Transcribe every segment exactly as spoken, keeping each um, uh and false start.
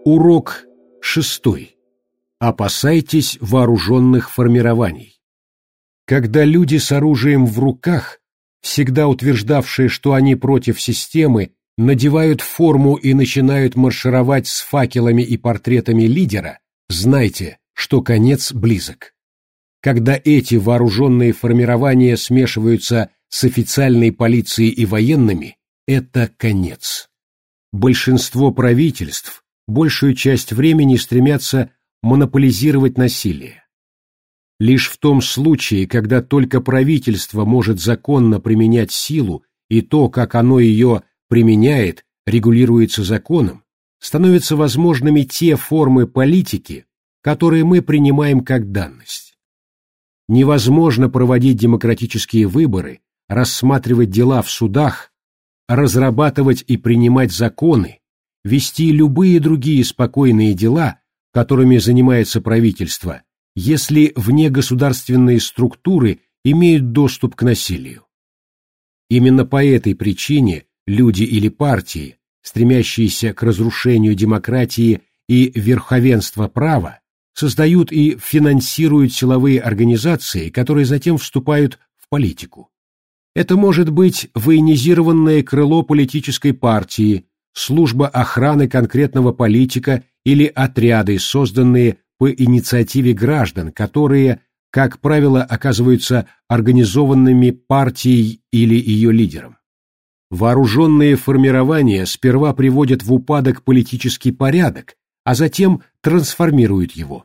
Урок шестой. Опасайтесь вооруженных формирований. Когда люди с оружием в руках, всегда утверждавшие, что они против системы, надевают форму и начинают маршировать с факелами и портретами лидера, знайте, что конец близок. Когда эти вооруженные формирования смешиваются с официальной полицией и военными, это конец. Большинство правительств большую часть времени стремятся монополизировать насилие. Лишь в том случае, когда только правительство может законно применять силу, и то, как оно ее применяет, регулируется законом, становятся возможными те формы политики, которые мы принимаем как данность. Невозможно проводить демократические выборы, рассматривать дела в судах, разрабатывать и принимать законы, вести любые другие спокойные дела, которыми занимается правительство, если внегосударственные структуры имеют доступ к насилию. Именно по этой причине люди или партии, стремящиеся к разрушению демократии и верховенства права, создают и финансируют силовые организации, которые затем вступают в политику. Это может быть военизированное крыло политической партии, служба охраны конкретного политика или отряды, созданные по инициативе граждан, которые, как правило, оказываются организованными партией или ее лидером. Вооруженные формирования сперва приводят в упадок политический порядок, а затем трансформируют его.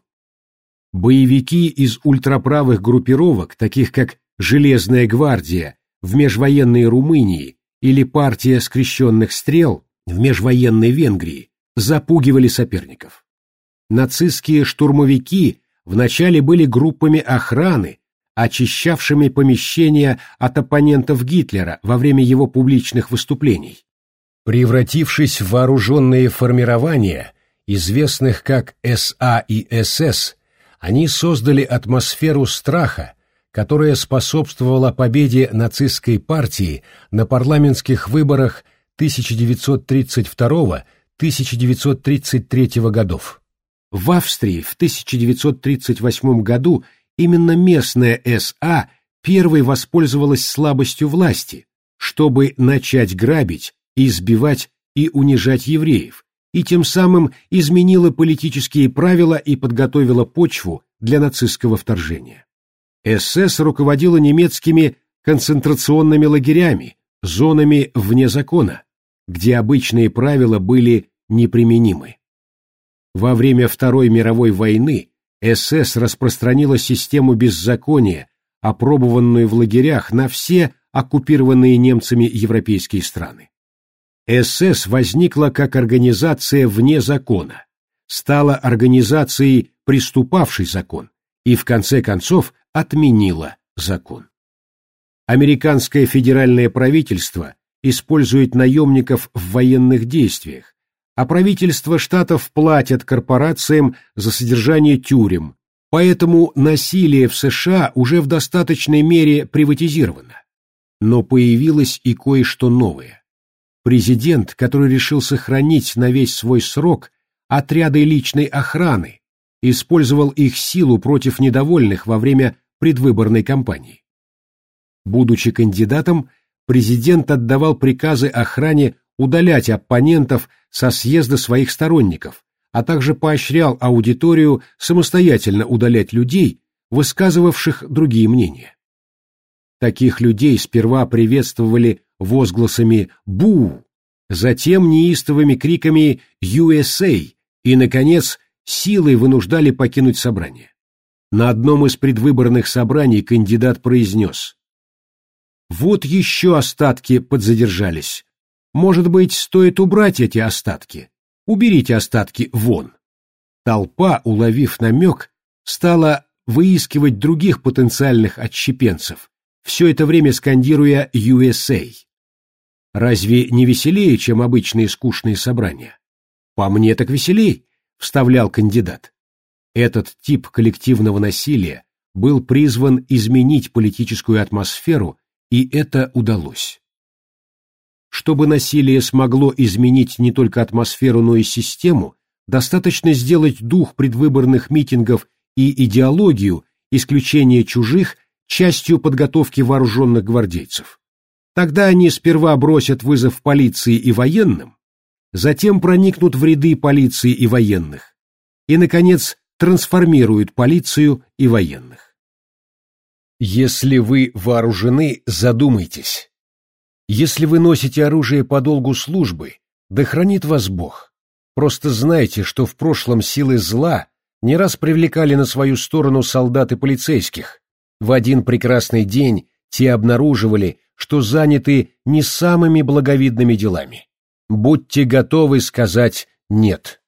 Боевики из ультраправых группировок, таких как «Железная гвардия» в межвоенной Румынии или партия скрещенных стрел в межвоенной Венгрии, запугивали соперников. Нацистские штурмовики вначале были группами охраны, очищавшими помещения от оппонентов Гитлера во время его публичных выступлений. Превратившись в вооруженные формирования, известных как эс а и эс эс, они создали атмосферу страха, которая способствовала победе нацистской партии на парламентских выборах тысяча девятьсот тридцать второго — тысяча девятьсот тридцать третьего годов. В Австрии в тысяча девятьсот тридцать восьмом году именно местная эс а первой воспользовалась слабостью власти, чтобы начать грабить, избивать и унижать евреев, и тем самым изменила политические правила и подготовила почву для нацистского вторжения. эс эс руководила немецкими концентрационными лагерями, зонами вне закона, где обычные правила были неприменимы. Во время Второй мировой войны эс эс распространила систему беззакония, опробованную в лагерях, на все оккупированные немцами европейские страны. эс эс возникла как организация вне закона, стала организацией, приступавшей закон, и в конце концов отменила закон. Американское федеральное правительство использует наемников в военных действиях, а правительства штатов платят корпорациям за содержание тюрем, поэтому насилие в США уже в достаточной мере приватизировано. Но появилось и кое-что новое. Президент, который решил сохранить на весь свой срок отряды личной охраны, использовал их силу против недовольных во время предвыборной кампании. Будучи кандидатом, президент отдавал приказы охране удалять оппонентов со съезда своих сторонников, а также поощрял аудиторию самостоятельно удалять людей, высказывавших другие мнения. Таких людей сперва приветствовали возгласами «Бу!», затем неистовыми криками «ю эс эй» и, наконец, силой вынуждали покинуть собрание. На одном из предвыборных собраний кандидат произнес: «Вот еще остатки подзадержались. Может быть, стоит убрать эти остатки? Уберите остатки вон». Толпа, уловив намек, стала выискивать других потенциальных отщепенцев, все это время скандируя «ю эс эй». Разве не веселее, чем обычные скучные собрания? По мне так веселей, вставлял кандидат. Этот тип коллективного насилия был призван изменить политическую атмосферу, и это удалось. Чтобы насилие смогло изменить не только атмосферу, но и систему, Достаточно сделать дух предвыборных митингов и идеологию исключения чужих частью подготовки вооруженных гвардейцев. Тогда они сперва бросят вызов полиции и военным, затем проникнут в ряды полиции и военных, и, наконец, трансформируют полицию и военных. Если вы вооружены, задумайтесь. Если вы носите оружие по долгу службы, да хранит вас Бог. Просто знайте, что в прошлом силы зла не раз привлекали на свою сторону солдат и полицейских. В один прекрасный день те обнаруживали, что заняты не самыми благовидными делами. Будьте готовы сказать «нет».